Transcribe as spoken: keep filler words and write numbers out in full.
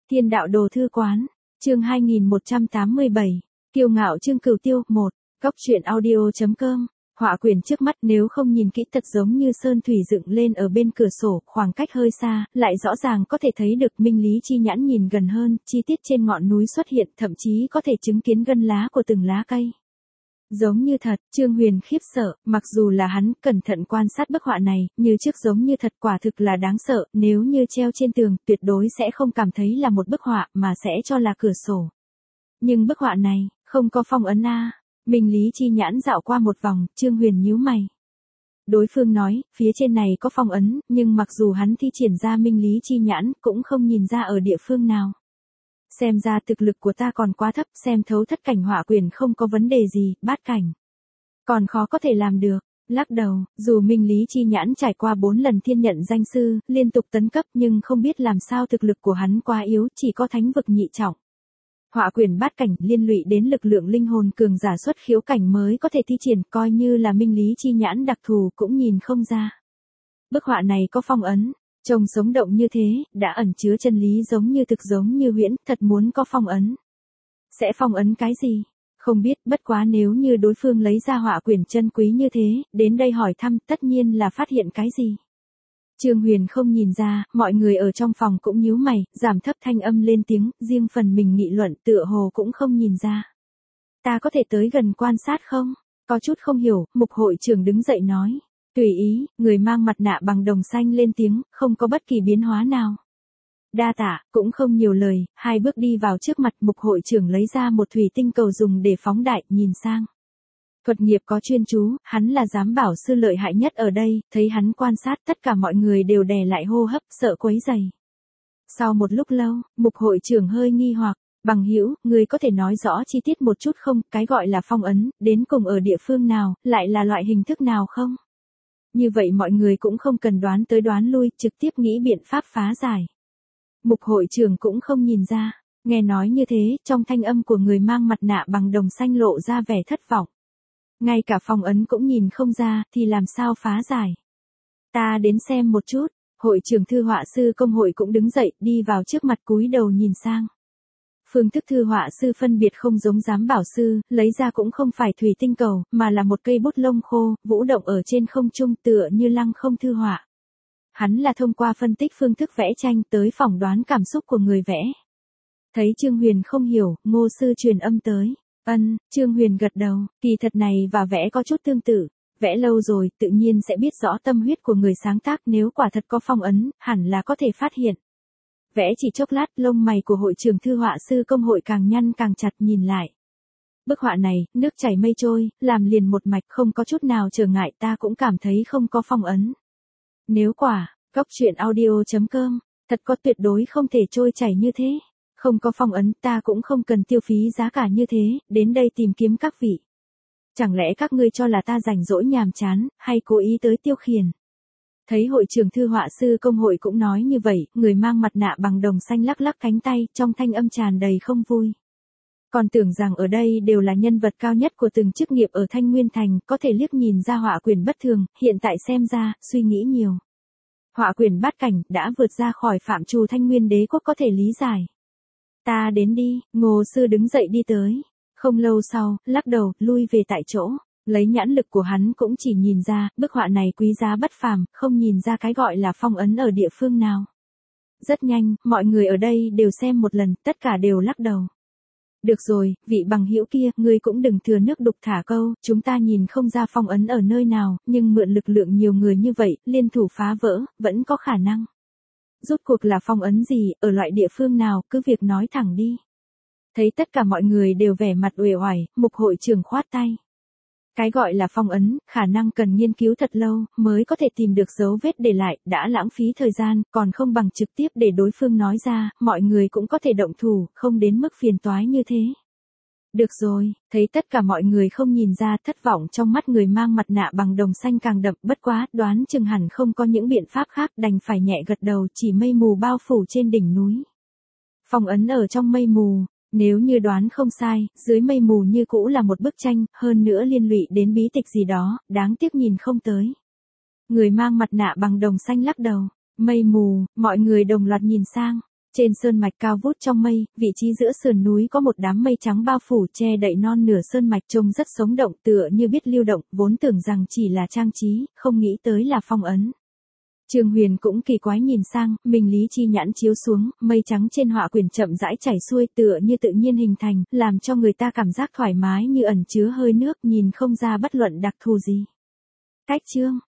Thiên đạo đồ thư quán, chương hai nghìn một trăm tám mươi bảy, kiêu ngạo Trương Cửu Tiêu, một, góc truyện audio chấm com. Họa quyển trước mắt nếu không nhìn kỹ thật giống như sơn thủy dựng lên ở bên cửa sổ, khoảng cách hơi xa, lại rõ ràng có thể thấy được minh lý chi nhãn nhìn gần hơn, chi tiết trên ngọn núi xuất hiện, thậm chí có thể chứng kiến gân lá của từng lá cây. Giống như thật, Trương Huyền khiếp sợ, mặc dù là hắn cẩn thận quan sát bức họa này, như trước giống như thật, quả thực là đáng sợ, nếu như treo trên tường, tuyệt đối sẽ không cảm thấy là một bức họa, mà sẽ cho là cửa sổ. Nhưng bức họa này, không có phong ấn a. Minh lý chi nhãn dạo qua một vòng, Trương Huyền nhíu mày. Đối phương nói, phía trên này có phong ấn, nhưng mặc dù hắn thi triển ra minh lý chi nhãn, cũng không nhìn ra ở địa phương nào. Xem ra thực lực của ta còn quá thấp, xem thấu thất cảnh họa quyển không có vấn đề gì, bát cảnh. Còn khó có thể làm được. Lắc đầu, dù minh lý chi nhãn trải qua bốn lần thiên nhận danh sư, liên tục tấn cấp nhưng không biết làm sao thực lực của hắn quá yếu, chỉ có thánh vực nhị trọng. Họa quyển bát cảnh liên lụy đến lực lượng linh hồn cường giả xuất khiếu cảnh mới có thể thi triển, coi như là minh lý chi nhãn đặc thù cũng nhìn không ra. Bức họa này có phong ấn, trông sống động như thế, đã ẩn chứa chân lý giống như thực giống như huyễn, thật muốn có phong ấn. Sẽ phong ấn cái gì? Không biết, bất quá nếu như đối phương lấy ra họa quyển chân quý như thế, đến đây hỏi thăm, tất nhiên là phát hiện cái gì. Trương Huyền không nhìn ra, mọi người ở trong phòng cũng nhíu mày, giảm thấp thanh âm lên tiếng, riêng phần mình nghị luận tựa hồ cũng không nhìn ra. Ta có thể tới gần quan sát không? Có chút không hiểu, mục hội trưởng đứng dậy nói. Tùy ý, người mang mặt nạ bằng đồng xanh lên tiếng, không có bất kỳ biến hóa nào. Đa tạ, cũng không nhiều lời, hai bước đi vào trước mặt mục hội trưởng lấy ra một thủy tinh cầu dùng để phóng đại, nhìn sang. Thuật nghiệp có chuyên chú, hắn là giám bảo sư lợi hại nhất ở đây, thấy hắn quan sát tất cả mọi người đều đè lại hô hấp, sợ quấy rầy. Sau một lúc lâu, mục hội trưởng hơi nghi hoặc, bằng hữu, người có thể nói rõ chi tiết một chút không, cái gọi là phong ấn, đến cùng ở địa phương nào, lại là loại hình thức nào không? Như vậy mọi người cũng không cần đoán tới đoán lui, trực tiếp nghĩ biện pháp phá giải. Mục hội trưởng cũng không nhìn ra, nghe nói như thế, trong thanh âm của người mang mặt nạ bằng đồng xanh lộ ra vẻ thất vọng. Ngay cả phong ấn cũng nhìn không ra, thì làm sao phá giải. Ta đến xem một chút, hội trưởng thư họa sư công hội cũng đứng dậy, đi vào trước mặt cúi đầu nhìn sang. Phương thức thư họa sư phân biệt không giống giám bảo sư, lấy ra cũng không phải thủy tinh cầu, mà là một cây bút lông khô, vũ động ở trên không trung tựa như lăng không thư họa. Hắn là thông qua phân tích phương thức vẽ tranh tới phỏng đoán cảm xúc của người vẽ. Thấy Trương Huyền không hiểu, Ngô sư truyền âm tới. Ân, Trương Huyền gật đầu, kỳ thật này và vẽ có chút tương tự, vẽ lâu rồi, tự nhiên sẽ biết rõ tâm huyết của người sáng tác, nếu quả thật có phong ấn, hẳn là có thể phát hiện. Vẽ chỉ chốc lát, lông mày của hội trưởng thư họa sư công hội càng nhăn càng chặt, nhìn lại. Bức họa này, nước chảy mây trôi, làm liền một mạch, không có chút nào trở ngại, ta cũng cảm thấy không có phong ấn. Nếu quả, góc truyện audio chấm com, thật có tuyệt đối không thể trôi chảy như thế. Không có phong ấn, ta cũng không cần tiêu phí giá cả như thế, đến đây tìm kiếm các vị. Chẳng lẽ các ngươi cho là ta rảnh rỗi nhàm chán, hay cố ý tới tiêu khiển? Thấy hội trưởng thư họa sư công hội cũng nói như vậy, người mang mặt nạ bằng đồng xanh lắc lắc cánh tay, trong thanh âm tràn đầy không vui. Còn tưởng rằng ở đây đều là nhân vật cao nhất của từng chức nghiệp ở Thanh Nguyên Thành, có thể liếc nhìn ra họa quyển bất thường, hiện tại xem ra, suy nghĩ nhiều. Họa quyển bát cảnh, đã vượt ra khỏi phạm trù Thanh Nguyên đế quốc có thể lý giải. Ta đến đi, Ngô sư đứng dậy đi tới. Không lâu sau, lắc đầu, lui về tại chỗ. Lấy nhãn lực của hắn cũng chỉ nhìn ra, bức họa này quý giá bất phàm, không nhìn ra cái gọi là phong ấn ở địa phương nào. Rất nhanh, mọi người ở đây đều xem một lần, tất cả đều lắc đầu. Được rồi, vị bằng hữu kia, ngươi cũng đừng thừa nước đục thả câu, chúng ta nhìn không ra phong ấn ở nơi nào, nhưng mượn lực lượng nhiều người như vậy, liên thủ phá vỡ, vẫn có khả năng. Rốt cuộc là phong ấn gì, ở loại địa phương nào, cứ việc nói thẳng đi. Thấy tất cả mọi người đều vẻ mặt uể oải, mục hội trưởng khoát tay. Cái gọi là phong ấn, khả năng cần nghiên cứu thật lâu, mới có thể tìm được dấu vết để lại, đã lãng phí thời gian, còn không bằng trực tiếp để đối phương nói ra, mọi người cũng có thể động thủ, không đến mức phiền toái như thế. Được rồi, thấy tất cả mọi người không nhìn ra, thất vọng trong mắt người mang mặt nạ bằng đồng xanh càng đậm, bất quá, đoán chừng hẳn không có những biện pháp khác, đành phải nhẹ gật đầu, chỉ mây mù bao phủ trên đỉnh núi. Phong ấn ở trong mây mù, nếu như đoán không sai, dưới mây mù như cũ là một bức tranh, hơn nữa liên lụy đến bí tịch gì đó, đáng tiếc nhìn không tới. Người mang mặt nạ bằng đồng xanh lắc đầu, mây mù, mọi người đồng loạt nhìn sang. Trên sơn mạch cao vút trong mây, vị trí giữa sườn núi có một đám mây trắng bao phủ che đậy non nửa sơn mạch trông rất sống động tựa như biết lưu động, vốn tưởng rằng chỉ là trang trí, không nghĩ tới là phong ấn. Trương Huyền cũng kỳ quái nhìn sang, mình lý chi nhãn chiếu xuống, mây trắng trên họa quyển chậm rãi chảy xuôi tựa như tự nhiên hình thành, làm cho người ta cảm giác thoải mái như ẩn chứa hơi nước nhìn không ra bất luận đặc thù gì. Cách chương